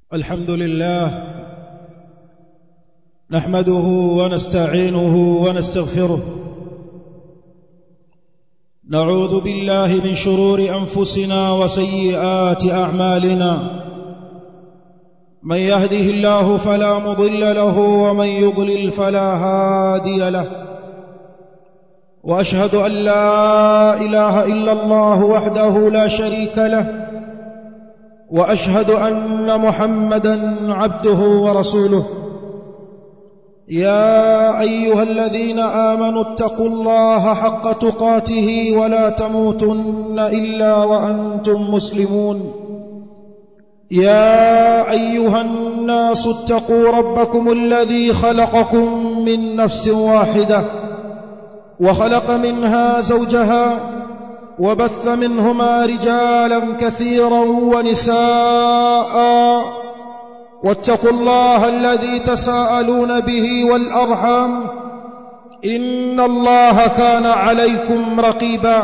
الحمد لله نحمده ونستعينه ونستغفره نعوذ بالله من شرور أنفسنا وسيئات أعمالنا من يهده الله فلا مضل له ومن يضلل فلا هادي له وأشهد أن لا إله إلا الله وحده لا شريك له وأشهد أن محمدًا عبده ورسوله يا أيها الذين آمنوا اتقوا الله حق تقاته ولا تموتن إلا وأنتم مسلمون يا أيها الناس اتقوا ربكم الذي خلقكم من نفس واحدة وخلق منها زوجها وبث منهما رجالا كثيرا ونساء واتقوا الله الذي تساءلون به والأرحام إن الله كان عليكم رقيبا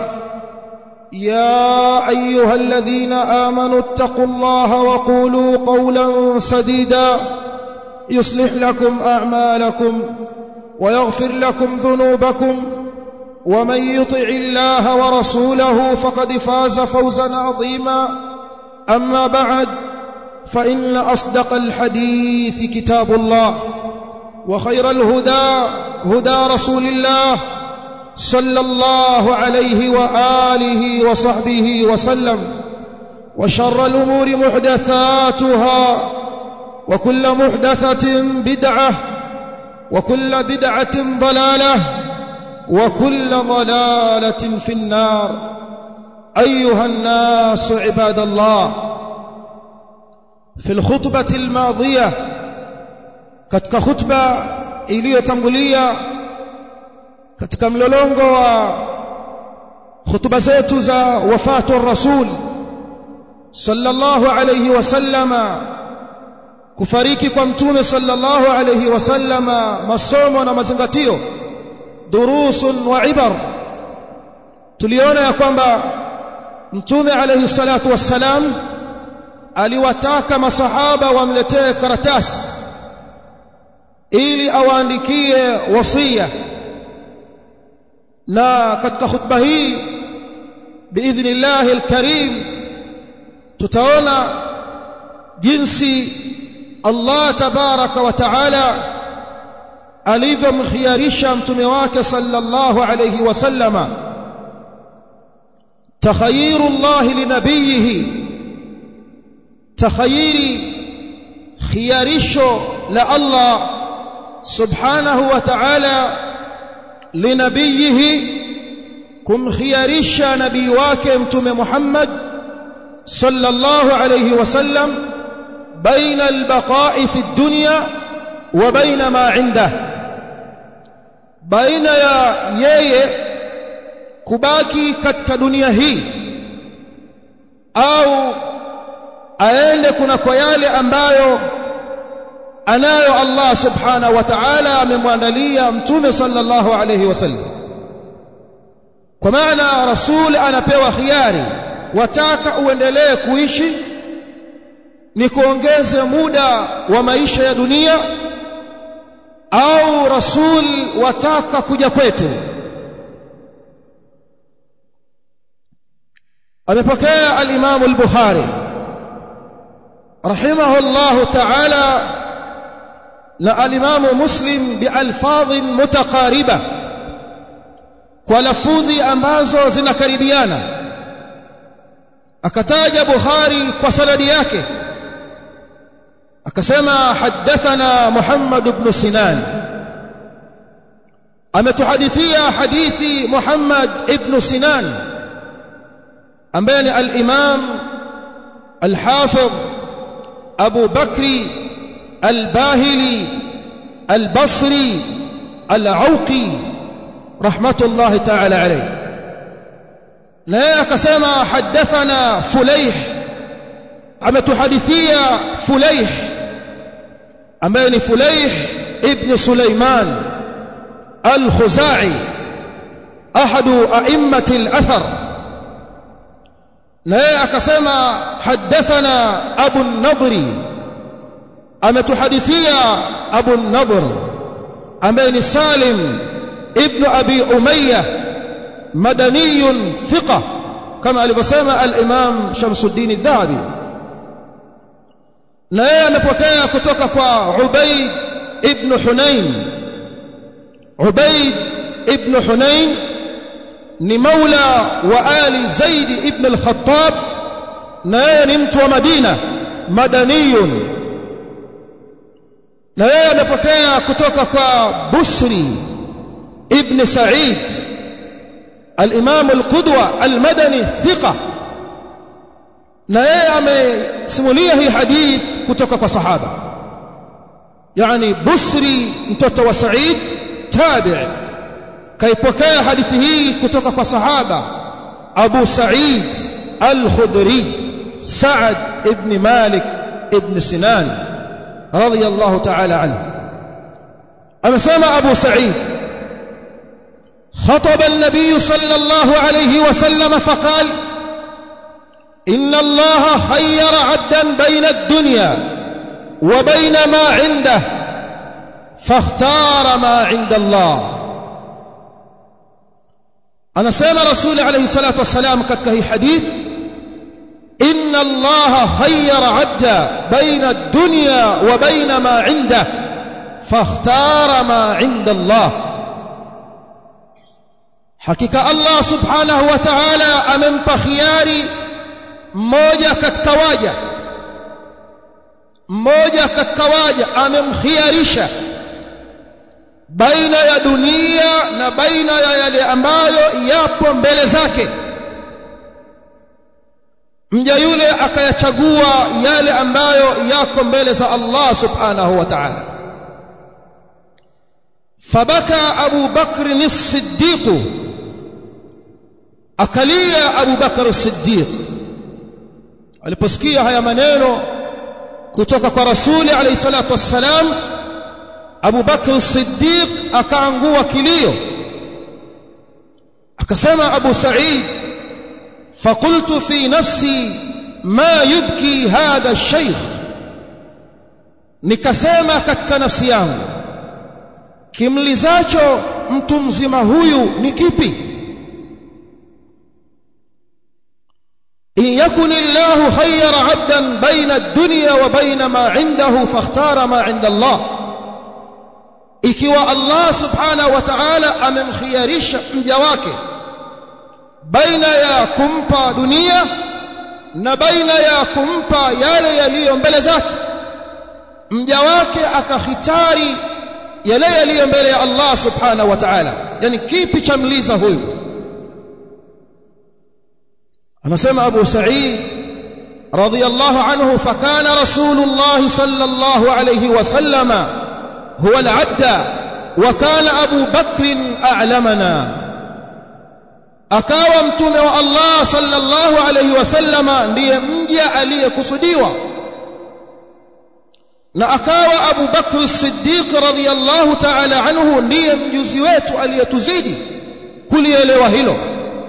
يا أيها الذين آمنوا اتقوا الله وقولوا قولا سديدا يصلح لكم أعمالكم ويغفر لكم ذنوبكم ومن يطع الله ورسوله فقد فاز فوزا عظيما أما بعد فإن أصدق الحديث كتاب الله وخير الهدى هدى رسول الله صلى الله عليه وآله وصحبه وسلم وشر الأمور محدثاتها وكل محدثة بدعة وكل بدعة ضلالة وكل ضلالة في النار أيها الناس عباد الله في الخطبة الماضية katika khutba iliyotangulia katika mlolongo wa khutba zetu za wafatu rasul sallallahu alayhi wasallama kufariki kwa mtume sallallahu alayhi wasallama masomo na mazingatio durusun wa ibar tuliona ya kwamba mtume alayhi salatu wassalam aliwataka masahaba wamletee karatasi ili awaandikie wasia na katika khutba hii biidhnillah alkarim tutaona jinsi Allah tabaraka wa taala alivyomkhiyarisha mtume wake sallallahu alayhi wasallama takhayyirullah linabiyihi takhayiri khiyarisho la Allah subhanahu wa ta'ala linabiyihi kumkhiyarisha nabii wake mtume Muhammad sallallahu alayhi wasallam baina albaqa'i fi dunya wa baina ma 'indah baina ya yeye kubaki katika dunia hii au aende kuna kwa yale ambayo anayo Allah subhanahu wa ta'ala amemwandalia mtume sallallahu alayhi wasallam kwa maana rasul anapewa khiari wataka uendelee kuishi ni kuongeze muda wa maisha ya dunia au rasul wataka kuja kwetu amepokea al-Imam al-Bukhari رحمه الله تعالى لا الإمام مسلم بألفاظ متقاربة ولفظ ambazo zinakaribiana akataja Bukhari kwa sanadi yake akasema hadathana Muhammad ibn Sinan ametuhadithia hadithi Muhammad ibn Sinan ambaye ni al-Imam al-Hafidh أبو بكر الباهلي البصري العوقي رحمة الله تعالى عليه لا كسما حدثنا فليح عمت حديثية فليح أمان فليح ابن سليمان الخزاعي أحد أئمة الأثر naye akasema hadathana Abu an-Nadri ametuhadithia Abu an-Nadhr ambaye ni Salim ibn Abi Umayyah madaniyun thiqa kama alivyosema al-Imam Shamsuddin al-Dhahabi, na yeye amepokea kutoka kwa Ubayd ibn Hunayn. Ubayd ibn Hunayn ni maula wa ali Zaid ibn al-Khattab, na yeye ni mtu wa Madina madaniyun, na yeye amepokea kutoka kwa Busri ibn Sa'id al-Imam al-Qudwa al-Madani thiqa, na yeye amesimulia hii hadith kutoka kwa sahaba, yani Busri mtoto wa Sa'id tabi' kaipokea hadithi hii kutoka kwa sahaba Abu Sa'id al-Khudri Sa'ad ibn Malik ibn Sinan radiyallahu ta'ala anhu. amesema Abu Sa'id خطب النبي صلى الله عليه وسلم فقال إن الله خير عبدا بين الدنيا وبين ما عنده فاختار ما عند الله. أنا سمع رسول عليه الصلاة والسلام كتكه حديث إن الله خير عبدا بين الدنيا وبين ما عنده فاختار ما عند الله. Hakika Allah subhanahu wa ta'ala amempa khiari mmoja katika waja amemkhiarisha baina ya dunia na baina ya yale ambayo yapo mbele zake. Mja yule akayachagua yale ambayo yako mbele za Allah subhanahu wa ta'ala. Fabaka Abu Bakr as-Siddiq, akalia Abu Bakr as-Siddiq aliposikia haya maneno kutoka kwa Rasuli alayhi salatu wassalam. Abu Bakr as-Siddiq akaangua kilio, akasema Abu Sa'id faqultu fi nafsi ma yubki hadha ash-shaykh, nikasema katika nafsi yangu kimlizacho mtu mzima huyu ni kipi? إن يكن الله خير عبدا بين الدنيا وبين ما عنده فاختار ما عند الله. ikiwa Allah subhanahu wa ta'ala amemkhiarisha mja wake baina ya kumpa dunia na baina ya kumpa yale yaliyo mbele zake, mja wake akakhitari yale yaliyo mbele ya Allah subhanahu wa ta'ala, yani kipi chamliza huyu? anasema Abu Sa'id radiyallahu anhu fakana Rasulullah sallallahu alayhi wasallam huwa al-'abda wa kana Abu Bakr a'lamana, akawa mtume wa Allah sallallahu alayhi wasallam ndiye mja aliyekusudiwa, na akawa Abu Bakr as-Siddiq radiyallahu ta'ala anhu ndiye mjuzi wetu aliyetuzidi kulielewa hilo.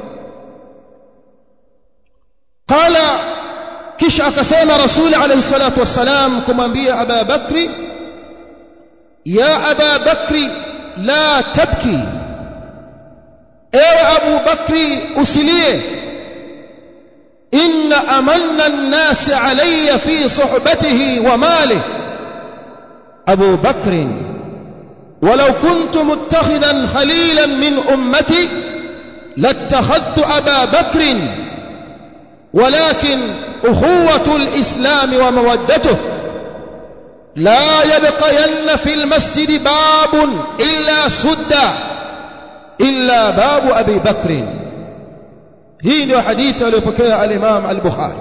قال kisha akasema Rasul alayhi salatu wassalam kumwambia Abu Bakri, ya Abu Bakri la tabki, ewe Abu Bakri usilie, inna amanna an-nas alayya fi suhbatihi wa malihi. Abu Bakr walau kuntu muttakhidan khalilan min ummati lattakhadhtu Aba Bakr ولكن أخوة الإسلام ومودته لا يبقين في المسجد باب إلا سد إلا باب أبي بكر. هي حديث aliyopokea al-Imam al-Bukhari,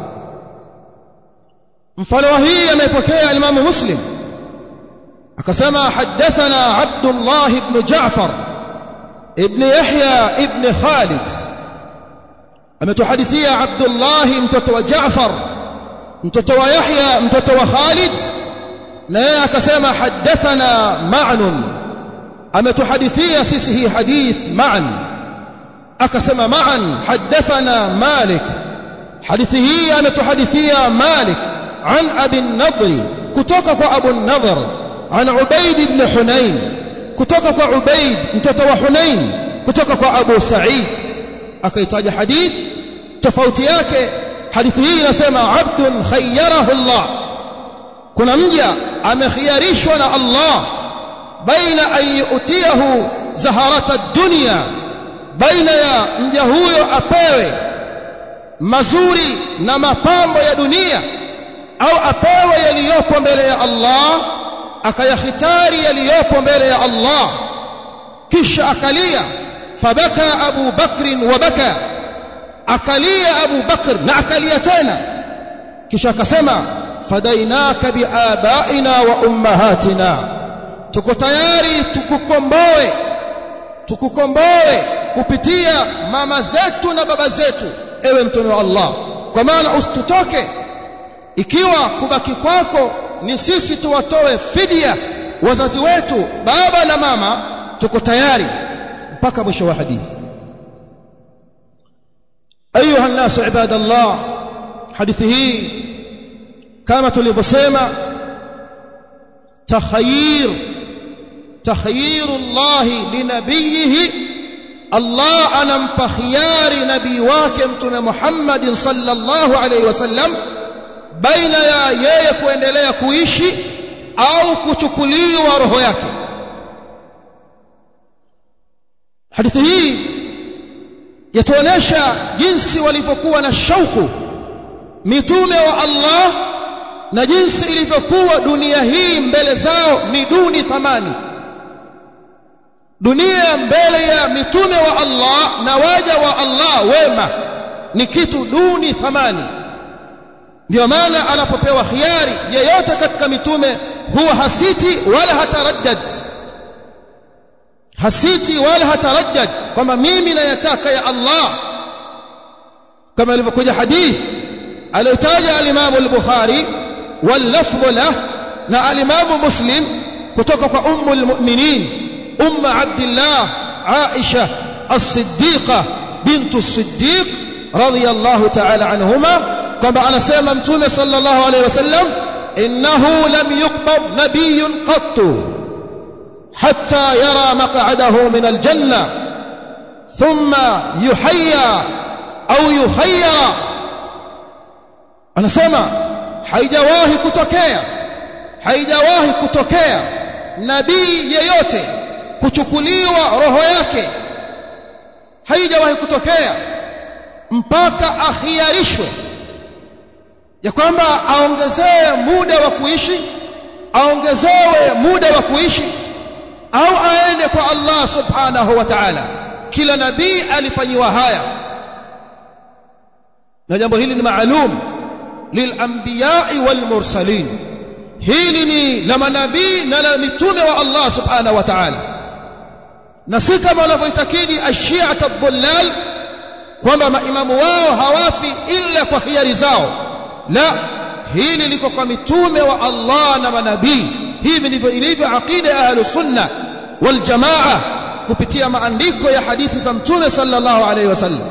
mfano hii amepokea al-Imam Muslim, akasema hadathana Abdullah ibn Ja'far ibn Yahya ibn Khalid, ametuhadithia Abdullah mtoto wa Jaafar mtoto wa Yahya mtoto wa Khalid, na yeye akasema hadathana Ma'nun, ametuhadithia sisi hii hadith Ma'an, akasema Ma'an hadathana Malik, hadithi hii ametuhadithia Malik an Abi an-Nadr kutoka kwa Abu an-Nadhr an Ubayd ibn Hunayn kutoka kwa Ubayd mtoto wa Hunayn kutoka kwa Abu Sa'id akaitaja hadith tofauti yake. Hadithi hii inasema abdun khayyarahu Allah, kuna mja amekhiarishwa na Allah baina an yu'tiyahu zaharata ad-dunya, baina ya mja huyo apewe mazuri na mapambo ya dunia au apewe yaliyopo mbele ya Allah, akayakhitari yaliyopo mbele ya Allah, kisha akalia. Fabaka Abu Bakr wa baka, akalia Abu Bakr na akalia tena, kisha akasema fadainaka biabaina wa ummahatina, tuko tayari tukukomboe kupitia mama zetu na baba zetu, ewe mtume wa Allah. Kwa maana usitutoke, ikiwa kubaki kwako ni sisi tuwatoe fidia wazazi wetu baba na mama, tuko tayari, mpaka mwisho wa hadithi. Ayuha nasu ibadallah, hadithi hii kama tulivyosema takhayyirullah linabiyihi, Allah anampa khiyari nabii wake mtume Muhammad sallallahu alayhi wasallam baina ya yeye kuendelea kuishi au kuchukuliwa roho yake. Hadithi hii yatuonesha jinsi walivyokuwa na shauku mitume wa Allah na jinsi ilivyokuwa dunia hii mbele zao ni duni thamani. Dunia mbele ya mitume wa Allah na waja wa Allah wema ni kitu duni thamani. Ndio maana anapopewa khiari yeyote katika mitume huwa hasiti wala hataraddad kwamba mimi nayataka ya Allah, kama ilivyokuja hadith aliyotaja al-Imam al-Bukhari wal lafdh lahu na al-Imam Muslim kutoka kwa ummul mu'minin Abdullah Aisha as-Siddiqa bintu as-Siddiq radiyallahu ta'ala anhuma, kwamba anasema mtume sallallahu alayhi wasallam innahu lam yuqbad nabiyyun qattu hatta yara maq'adahu min al-janna thumma yuhayya au yuhayyara. Anasema haijawahi kutokea nabii yeyote kuchukuliwa roho yake, haijawahi kutokea mpaka akhiarishwe ya kwamba aongezewe muda wa kuishi au aende kwa Allah subhanahu wa ta'ala. Kila nabii alifanyiwa haya, na jambo hili ni maalum lilanbiya'i wal mursalin. Hili ni la manabii na la mitume wa Allah subhanahu wa ta'ala, na si kama wanavyoitakidi ash-shi'at ad-dhullal kwamba maimamu wao hawafi illa kwa khiari zao. La, hili liko kwa mitume wa Allah na manabii. Hivi ndivyo ilivyo aqida ya ahlus sunna wal jamaa kupitia maandiko ya hadithi za mtume sallallahu alayhi wasallam.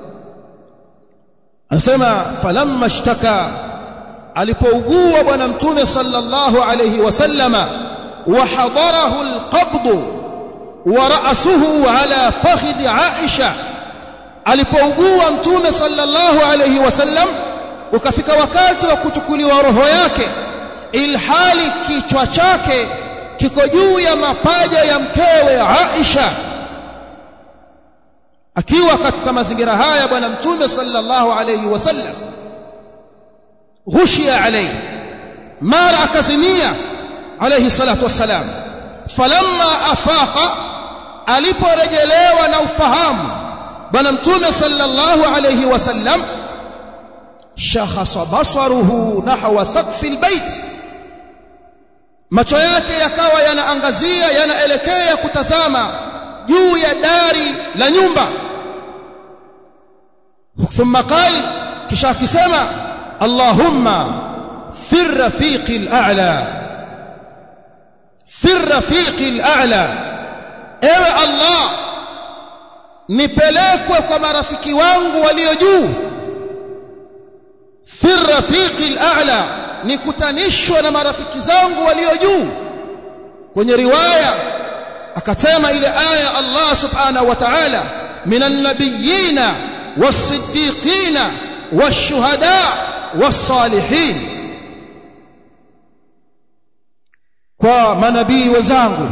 Anasema falamma ishtaka, alipougua bwana mtume sallallahu alayhi wasallama, wa hadarahu alqabd wa ra'suhu ala fakhidh Aisha, alipougua mtume sallallahu alayhi wasallam ukafika wakati wa kuchukuliwa roho yake, ilhali kichwa chake kiko juu ya mapaja ya mkewe Aisha. Akiwa katika mazingira haya bwana mtume sallallahu alayhi wasallam ghushiya alayhi, mara akazimia alayhi salatu wassalam. Falamma afaqa, aliporejelewa na ufahamu bwana mtume sallallahu alayhi wasallam, shakhasa basaruhu nahwa saqfi albayt, macho yake yakawa yanaangazia, yanaelekea kutazama juu ya dari la nyumba. Thumma qala, kisha akisema Allahumma fi rafiqil a'la, ewe Allah nipelekwe kwa marafiki wangu walio juu. Fi rafiqil a'la, nikutanishwe na marafiki zangu walio juu. Kwenye riwaya akasema ile aya Allah subhanahu wa ta'ala, minan nabiyina was-siddiqina wash-shuhada was-salihin, kwa manabii wenzangu,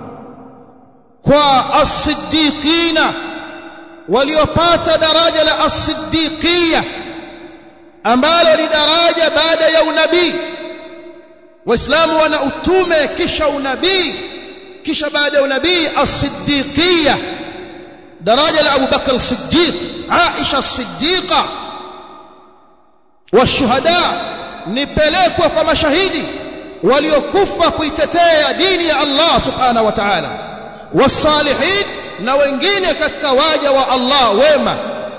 kwa as-siddiqina waliopata daraja la as-siddiqiyya ambalo ni daraja baada ya unabii. Waislamu wana utume kisha unabii, kisha baada ya unabii as-siddiqiyya, daraja la Abu Bakr as-Siddiq, Aisha as-Siddiqa. Washuhada nipelekwa kwa mashahidi waliokufa kuitetea dini ya Allah subhanahu wa ta'ala. Wasalihin, na wengine katika waja wa Allah wema.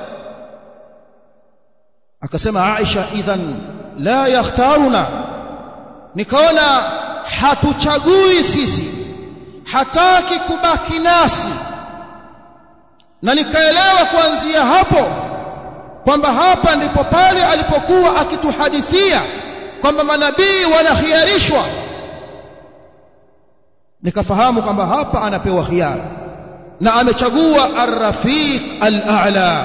Akasema Aisha, idhan la yakhtaruna, nikaona hatuchagui sisi, hataki kubaki nasi. Na nikaelewa kuanzia hapo kwamba hapa ndipo pale alipokuwa akituhadithia kwamba manabii wanakhiarishwa. Nikafahamu kwamba hapa anapewa khiari na amechagua ar-rafiq al-a'la.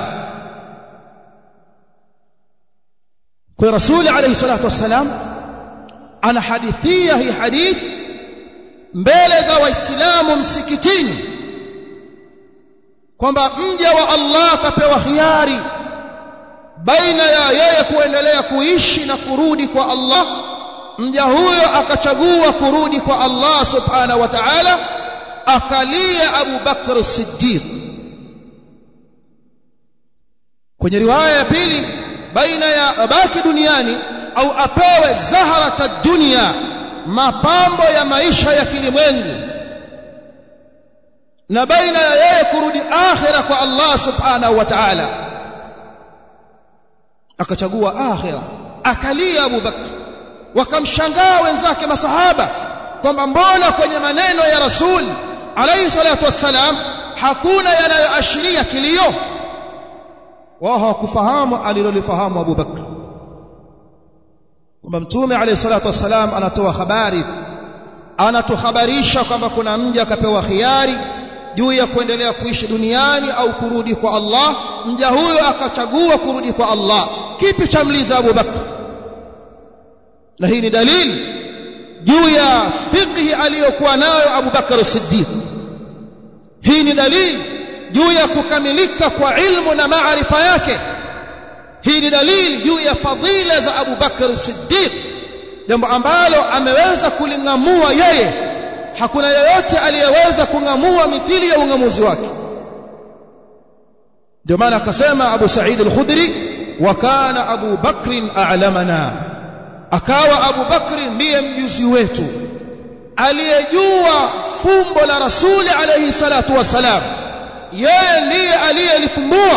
Kwa Rasuli alayhi salatu wassalam anahadithia hii hadith mbele za Waislamu msikitini kwamba mja wa Allah kapewa khiari baina ya yeye kuendelea kuishi na kurudi kwa Allah. Mja huyo akachagua kurudi kwa Allah subhanahu wa ta'ala, akalia Abu Bakr as-Siddiq. Kwenye riwaya ya pili, baina ya abaki duniani au apewe zaharata dunya, mapambo ya maisha ya kilimwengu, na baina ya yeye kurudi akhira kwa Allah subhanahu wa ta'ala, akachagua akhira, akalia Abu Bakr. Wakamshangaa wenzake masahaba kwamba mbona kwenye maneno ya Rasul alayhi salatu wassalam hakuna yanayoashiria kilio. Wao hawakufahamu alilolifahamu Abu Bakr, kwamba Mtume alayhi salatu wassalam anatoa habari, anatuhabarisha kwamba kuna mja akapewa khiari juu ya kuendelea kuishi duniani au kurudi kwa Allah. Mja huyo akachagua kurudi kwa Allah. Kipi cha mliza Abu Bakr? Na hii ni dalili juu ya fiqhi aliyokuwa nayo Abu Bakr as-Siddiq. Hii ni dalili juu ya kukamilika kwa ilmu na maarifa yake. Hii ni dalili juu ya fadhila za Abu Bakr as-Siddiq, jambo ambalo ameweza kulingamua yeye. Hakuna yeyote aliyeweza kungamua mithili ya ungamuzi wake. Ndio maana akasema Abu Sa'id al-Khudri, wa kana Abu Bakr a'lamana, akawa Abu Bakr ndiye mjuzi wetu aliyejua fumbo la Rasuli alayhi salatu wasalam. Yeye ndiye aliyelifumbua.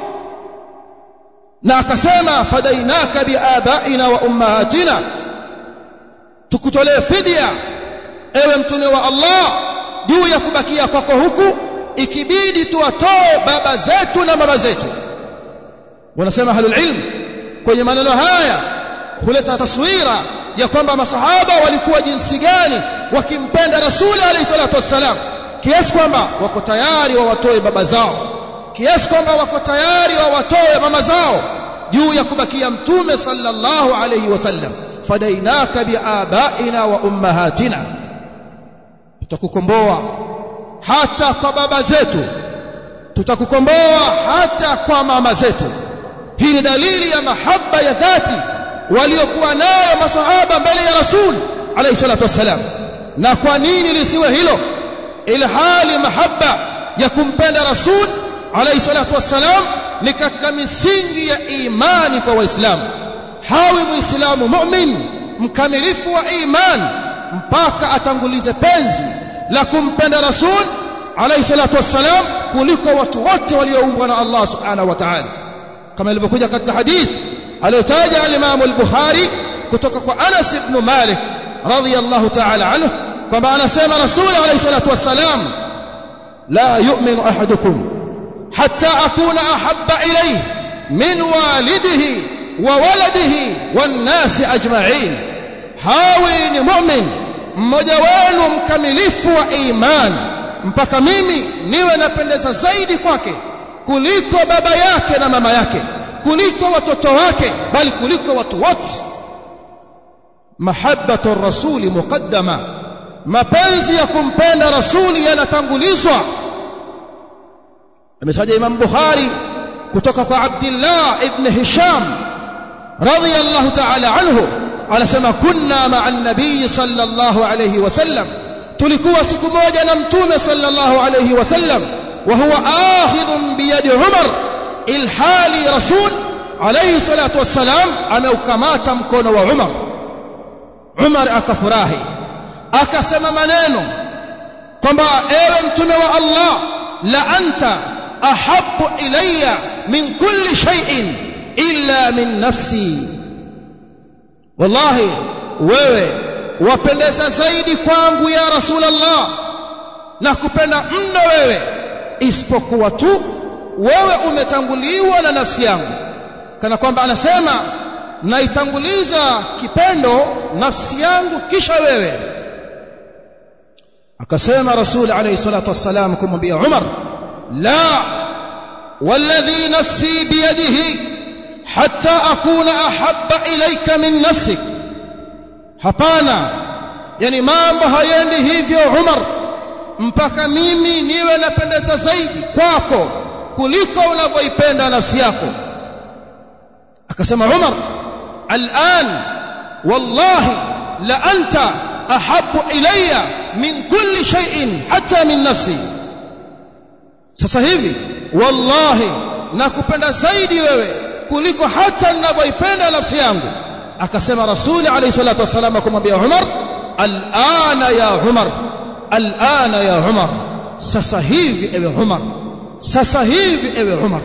Na akasema fadainaka biabaina wa ummahatina, tukutolee fidia ewe mtume wa Allah juu ya kubakia kwako huku, ikibidi tuwatoe baba zetu na mama zetu. Wanasema ahlul ilm kwenye maneno haya huleta taswira ya kwamba masahaba walikuwa jinsi gani wakimpenda Rasuli alayhi salatu wassalam, kiasi kwamba wako tayari wawatoe baba zao, kiasi kwamba wako tayari wawatoe mama zao juu ya kubakia mtume sallallahu alayhi wasallam. Fadainaka biabaina wa ummahatina, tutakukomboa hata kwa baba zetu, tutakukomboa hata kwa mama zetu. Hii ni dalili ya mahaba ya dhati waliokuwa nayo masahaba mbele ya Rasul alayhi salatu wassalam. Na kwa nini lisiwe hilo, ilhali mahaba ya kumpenda Rasul alayhi salatu wassalam ni katika misingi ya imani kwa Waislamu. Hawi Muislamu mu'min mkamilifu wa imani mpaka atangulize penzi la kumpenda Rasul alayhi salatu wassalam kuliko watu wote walioumbwa na Allah subhanahu wa ta'ala, kama ilivyokuja katika hadithi aliyotaja al-Imam al-Bukhari kutoka kwa Anas ibn Malik radhiyallahu ta'ala anhu kwamba anasema Rasul alayhi salatu wassalam, la yu'minu ahadukum hatta akuna ahabba ilayhi min walidihi wa waladihi wan nasi ajma'in hawi ni mu'min mmoja wenu mkamilifu wa imani mpaka mimi niwe napendeza zaidi kwake kuliko baba yake na mama yake, kuliko watoto wake, bali kuliko watu wote. Mahabbatu rasuli muqaddama, mapenzi ya kumpenda rasuli yanatangulizwa. Ametaja Imam Bukhari kutoka kwa Abdullah ibn Hisham radiyallahu ta'ala anhu, anasema kunna ma'a an-nabiy sallallahu alayhi wasallam, tulikuwa siku moja na mtume sallallahu alayhi wasallam, wa huwa akhidhun bi yadi Umar, ilhali rasul alayhi salatu wassalam ameukamata mkono wa Umar. Umar akafurahi akasema maneno kwamba ewe mtume wa Allah, la anta ahabbu ilayya min kulli shay'in illa min nafsi, wallahi wewe wapendeza zaidi kwangu ya Rasulullah, na kupenda mno wewe, isipokuwa tu wewe umetanguliwa na nafsi yangu. Kana kwamba anasema naitanguliza kipendo nafsi yangu kisha wewe. Akasema Rasul alayhi salatu wassalam kumwambia Umar, la walladhi nafsi biyadihi hatta akuna ahabba ilayka min nafsik, hapana, yani mambo hayendi hivyo Umar mpaka mimi niwe napendeza zaidi kwako kuliko unavyoipenda nafsi yako. Akasema Umar, al'an wallahi la anta ahabbu ilayya min kulli shay'in hatta min nafsi, sasa hivi wallahi nakupenda zaidi wewe kuliko hata ninavyoipenda nafsi yangu. Akasema Rasuli alayhi salatu wasallam kumwambia Umar, al'ana ya Umar, al'ana ya Umar, sasa hivi ewe Umar, sasa hivi ewe Umar.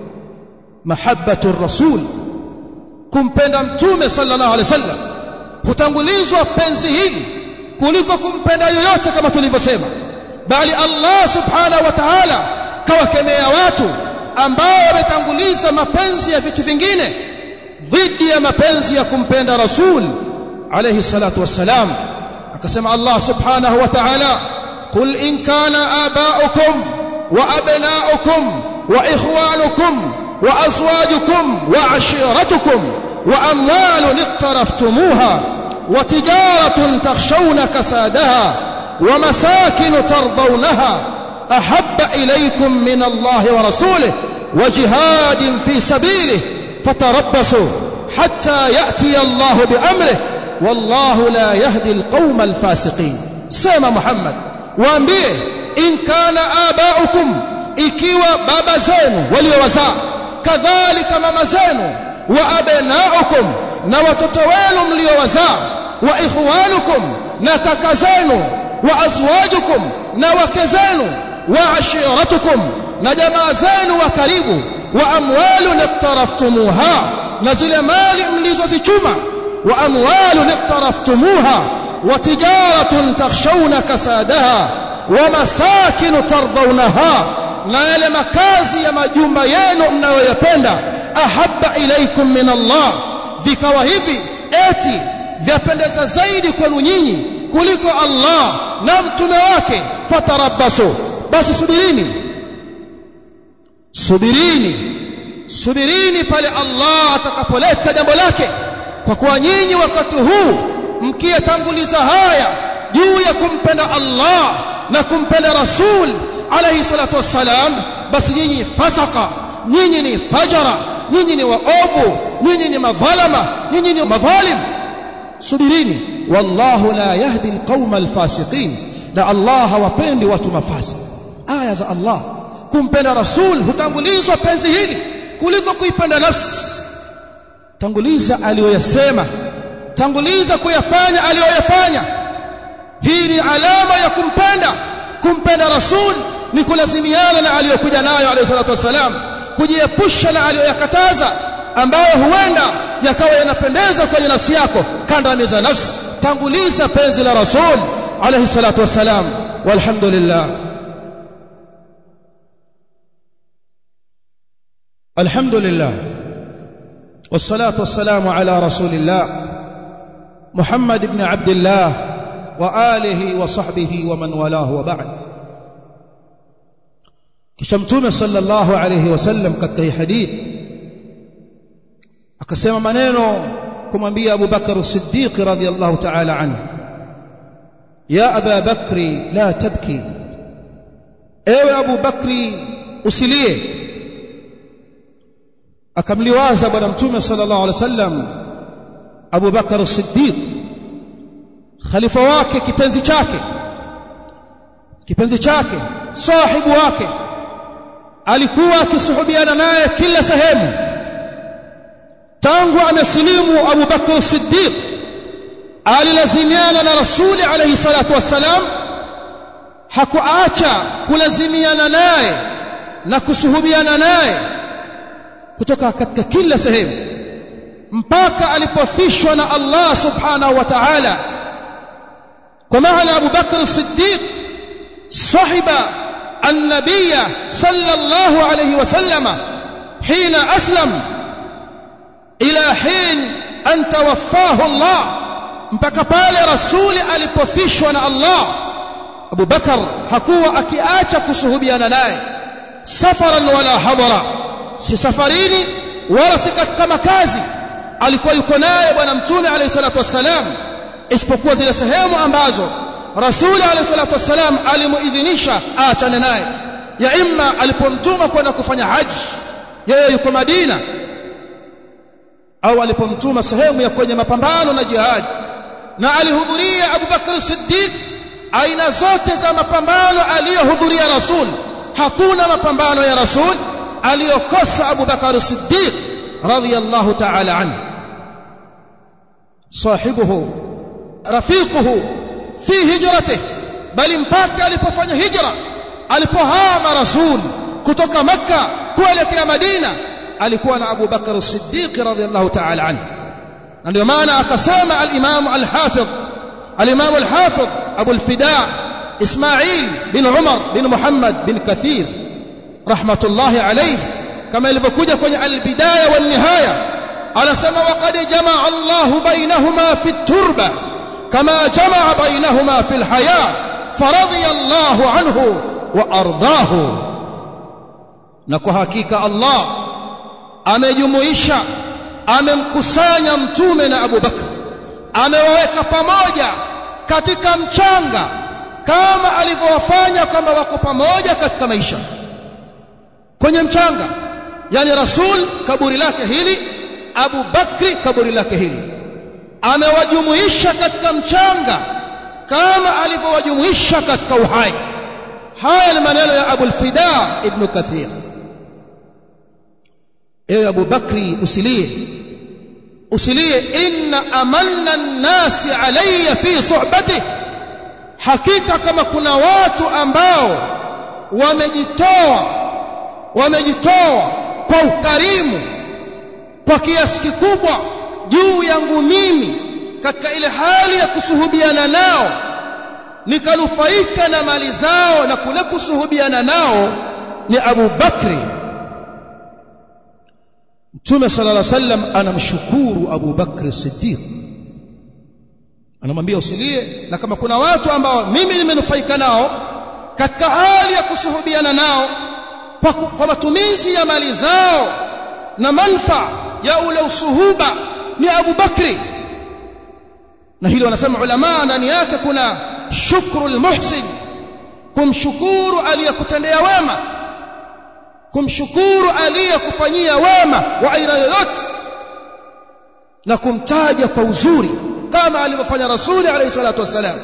Mahabbatu rasul, kumpenda mtume sallallahu alayhi wasallam hutangulizwa penzi hili kuliko kumpenda yoyote, kama tulivyosema. Bali Allah subhanahu wa ta'ala kawakemea watu ambao wametanguliza mapenzi ya vitu vingine dhidi ya mapenzi ya kumpenda rasul alayhi salatu wassalam. Akasema Allah subhanahu wa ta'ala, qul in kana aba'ukum wa abna'ukum wa ikhwanukum wa azwajukum wa ashiratukum wa amwalun iqtaraftumuha wa tijaratun takhshawna kasadaha wa masakin tardawnaha ahabba ilaykum min Allahi wa rasulihi wa jihadin fi sabilihi fatarabbasu hatta ya'tiya Allahu bi amrihi wallahu la yahdi alqawma alfasiqin. Sema Muhammad, waambie in kana aba'ukum, ikiwa baba zenu waliowazaa, kadhalika mama zenu, wa abna'ukum, na watoto wenu mliowazaa, wa ikhwanukum, na kaka zenu, wa azwajukum, na wake zenu, wa ashiratukum, na jamaa zenu wa karibu, wa amwalun iqtaraftumuha, na zile mali mlizozichuma, wa amwalun iqtaraftumuha wa tijaratun takhshawna kasadaha wa masakin tardawnaha, na yale makazi ya majumba yenu mnayoyapenda, ahabba ilaykum min Allah, vikawa hivi eti vyapendeza zaidi kwenu nyinyi kuliko Allah na mtume wake. Fatarabbasu, basi subirini, subirini, subirini pale Allah atakapoleta jambo lake, kwa kuwa nyinyi wakati huu mkiyatanguliza haya juu ya kumpenda Allah na kumpenda Rasul alayhi salatu wassalam, basi nyinyi fasaka, nyinyi ni fajara, nyinyi ni waovu, nyinyi ni madhalama, nyinyi ni madhalim. Subirini, wallahu la yahdi alqawma alfasiqin, na Allah hawapendi watu mafasi. Aya za Allah. Kumpenda Rasul hutangulizwa penzi hili kuliko kuipenda nafsi. Tanguliza aliyoyasema, tanguliza kuyafanya aliyoyafanya. Hii ni alama ya kumpenda. Kumpenda Rasul ni kulazimiana na aliyokuja nayo alayhi salatu wasalam, kujiepusha na aliyoyakataza ambayo huenda yakawa yanapendeza kwenye nafsi yako, kandamiza nafsi. Tanguliza penzi la Rasul alayhi salatu wasalam. Walhamdulillah. Alhamdulillah wassalatu wassalamu ala rasulillah محمد بن عبد الله وآله وصحبه ومن والاه وبعد. kisha mtume sallallahu alayhi wasallam katika hii hadithi akasema maneno kumwambia Abu Bakr as-Siddiq radhiyallahu ta'ala anhu, ya Aba Bakri la tabki, ewe Abu Bakri usilie. Akamliwaza bwana mtume sallallahu alayhi wasallam Abu Bakr as-Siddiq, khalifa wake, kipenzi chake, sahibu wake, alikuwa akisuhubiana naye kila sehemu. Tangu amesilimu Abu Bakr as-Siddiq alilazimiana na Rasuli alayhi salatu wassalam, hakuacha kulazimiana naye na kusuhubiana naye kutoka katika kila sehemu, mpaka alipofishwa na Allah subhanahu wa ta'ala. kwa maana Abu Bakr as-Siddiq sahiba النبي صلى الله عليه وسلم حين أسلم إلى حين أن توفاه الله، mpaka pale rasuli alipofishwa na Allah, Abu Bakar hakuwa akiacha kusuhubiana naye safaran wala hadara, si safarini wala si katika makazi, alikuwa yuko naye bwana mtume alayhi salatu wassalam, isipokuwa zile sehemu ambazo Rasuli alayhi salatu wassalam alimuidhinisha aachane naye, ya imma alipomtuma kwenda kufanya haji, yeye yuko Madina, au alipomtuma sehemu ya kwenye mapambano na jihad. Na alihudhuria Abu Bakr as-Siddiq aina zote za mapambano aliyohudhuria Rasul. Hakuna mapambano ya Rasul aliyokosa Abu Bakr as-Siddiq radhiyallahu ta'ala anhu. sahibuhu rafiquhu fi hijratihi, bali mpaka alipofanya hijra, alipohama Rasul kutoka Makka kuelekea Madina, alikuwa na Abu Bakr as-Siddiq radhiyallahu ta'ala anhu. Na ndio maana akasema al-Imam al-Hafidh Abu al-Fida Ismail bin Umar bin Muhammad bin Kathir rahmatullahi alayhi, kama ilivyokuja kwenye al-Bidaya wal Nihaya, anasema waqad jamaa Allahu bainahuma fi at-turba كما جمع بينهما في الحياة فرضي الله عنه وأرضاه. na kwa hakika Allah amejumuisha, amemkusanya mtume na Abu Bakr, amewaweka pamoja katika mchanga kama alivyowafanya kwamba wako pamoja katika maisha kwenye mchanga. Yani Rasul kaburi lake hili, Abu Bakri kaburi lake hili, amewajumuisha katika mchanga kama alivyowajumuisha katika uhai. Haya ni maneno ya Abu al-Fida ibn Kathir. ewe Abu Bakri usilie, inna amanna an-nasi alayya fi suhbatihi, hakika kama kuna watu ambao wamejitoa kwa ukarimu kwa kiasi kikubwa juu yangu mimi katika ile hali ya kusuhubiana nao, nikanufaika na mali zao na kule kusuhubiana nao, ni Abu Bakri. Mtume sallallahu alaihi wasallam anamshukuru Abu Bakri Siddiq, anamwambia usilie, na kama kuna watu ambao mimi nimenufaika nao katika hali ya kusuhubiana nao kwa matumizi ya mali zao na manufaa ya ule usuhuba, ni Abu Bakri. Na hilo wanasema ulama, ndani yake kuna shukrul muhsin, kumshukuru aliyekutendea wema, kumshukuru aliyekufanyia wema wa aina yoyote, na kumtaja kwa uzuri kama alivyofanya Rasuli alayhi salatu wassalam.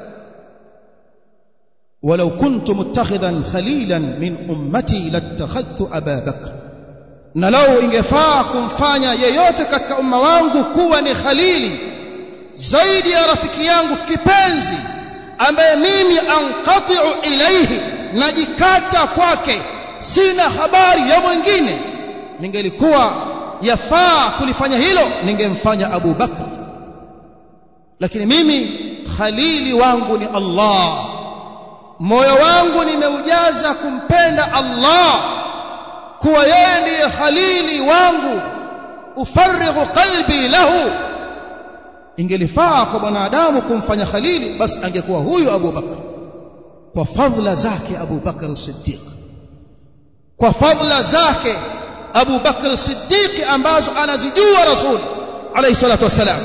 walau kuntu muttakhidhan khalilan min ummati latakhadhtu Aba Bakr, na lau ingefaa kumfanya yeyote katika umma wangu kuwa ni khalili zaidi ya rafiki yangu kipenzi, ambaye mimi anqati'u ilayhi, najikata kwake, sina habari ya mwingine, ningelikuwa yafaa kulifanya hilo, ningemfanya Abu Bakr. Lakini mimi khalili wangu ni Allah, moyo wangu nimeujaza kumpenda Allah, kuwa yeye ndiye khalili wangu, ufarighu qalbi lahu, ingelifaa kwa mwanadamu kumfanya khalili basi angekuwa huyu Abu Bakr kwa fadhila zake Abu Bakr as-Siddiq kwa fadhila zake Abu Bakr as-Siddiq ambazo anazijua Rasul alayhi salatu wasalam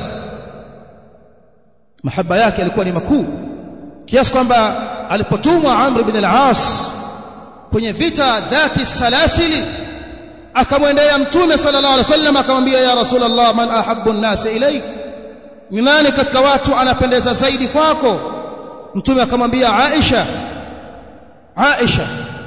mahaba yake alikuwa ni makuu kiasi kwamba alipotumwa Amr ibn al-As kwenye vita dhati salasili akamwendea mtume sallallahu alaihi wasallam akamwambia ya Rasulullah man ahabbu an-nas ilayk ni nani katika watu anapendeza zaidi kwako mtume akamwambia Aisha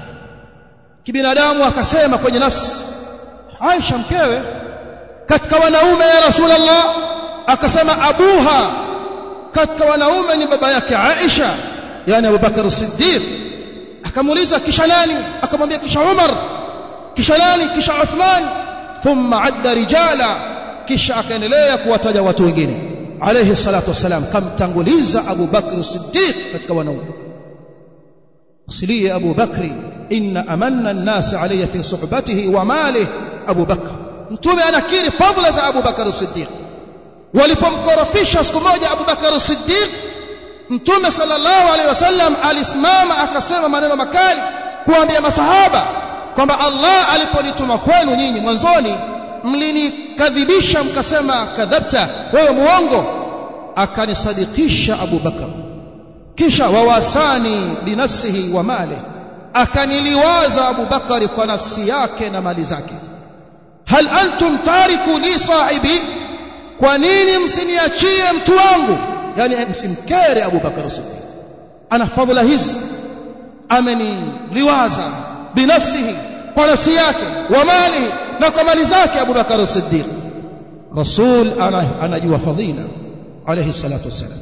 kibinadamu akasema kwenye nafsi Aisha mkewe katika wanaume ya Rasulullah akasema abuha katika wanaume ni baba yake Aisha yani Abu Bakr as-Siddiq akamuuliza kisha nani akamwambia kisha Umar kisha nani kisha Uthman thumma adda rijala kisha akaendelea kuwataja watu wengine alayhi salatu wasalam kamtanguliza Abu Bakr as-Siddiq katika wanaume asili Abu Bakri inna amanna an-nas alayya fi suhbatihi wa malihi Abu Bakr mtume anakiri fadhila za Abu Bakr as-Siddiq walipomkorofisha siku moja Abu Bakr as-Siddiq mtume sallallahu alayhi wasallam alisimama akasema maneno makali kuambia masahaba kwamba Allah aliponituma kwenu nyinyi mwanzoni mlinikadhibisha mkasema kadhabta wewe muongo akanisadikisha Abu Bakr kisha wawasani binafsihi wa mali akaniliwaza Abu Bakr kwa nafsi yake na mali zake hal antum tariku li sahibi kwa nini msiniachie mtu wangu yani msimkere Abu Bakr as-Siddiq ana fadhila hizi ameniliwaza binafsihi kwa nafsi yake wa mali na kwa mali zake Abu Bakr as-Siddiq Rasul anajua fadhila alayhi salatu wasalam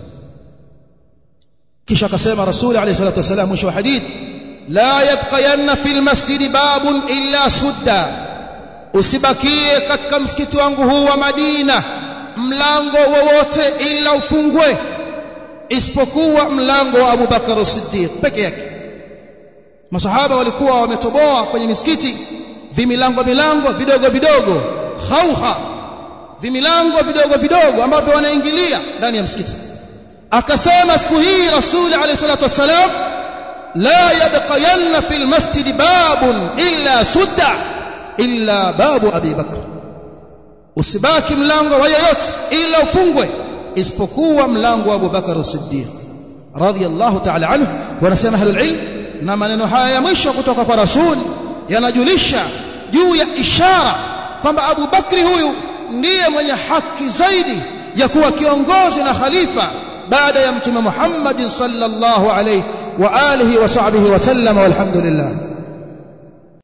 kisha akasema Rasul alayhi salatu wasalam mwisho wa hadith la yabqayanna fil masjid babun illa sudda usibakie katika msikiti wangu huu wa Madina mlango wowote ila ufungwe isipokuwa mlango wa Abu Bakr as-Siddiq peke yake masahaba walikuwa wametoboa kwenye misikiti vimilango vidogo vidogo khauha vimilango vidogo ambavyo wanaingilia ndani ya msikiti akasema siku hii Rasul alayhi salatu wasalam la yabqayanna fil masjid babun illa sudda illa babu Abi Bakr usibaki mlango wa yoyote ila ufungwe isipokuwa mlango wa Abu Bakr as-Siddiq radiyallahu ta'ala anhu wanasema ahlul ilm na maneno haya ya mwisho kutoka kwa Rasul yanajulisha juu ya ishara kwamba Abu Bakri huyu ndiye mwenye haki zaidi ya kuwa kiongozi na khalifa baada ya Mtume Muhammad sallallahu alayhi wa alihi wa sahbihi wa sallam walhamdulillah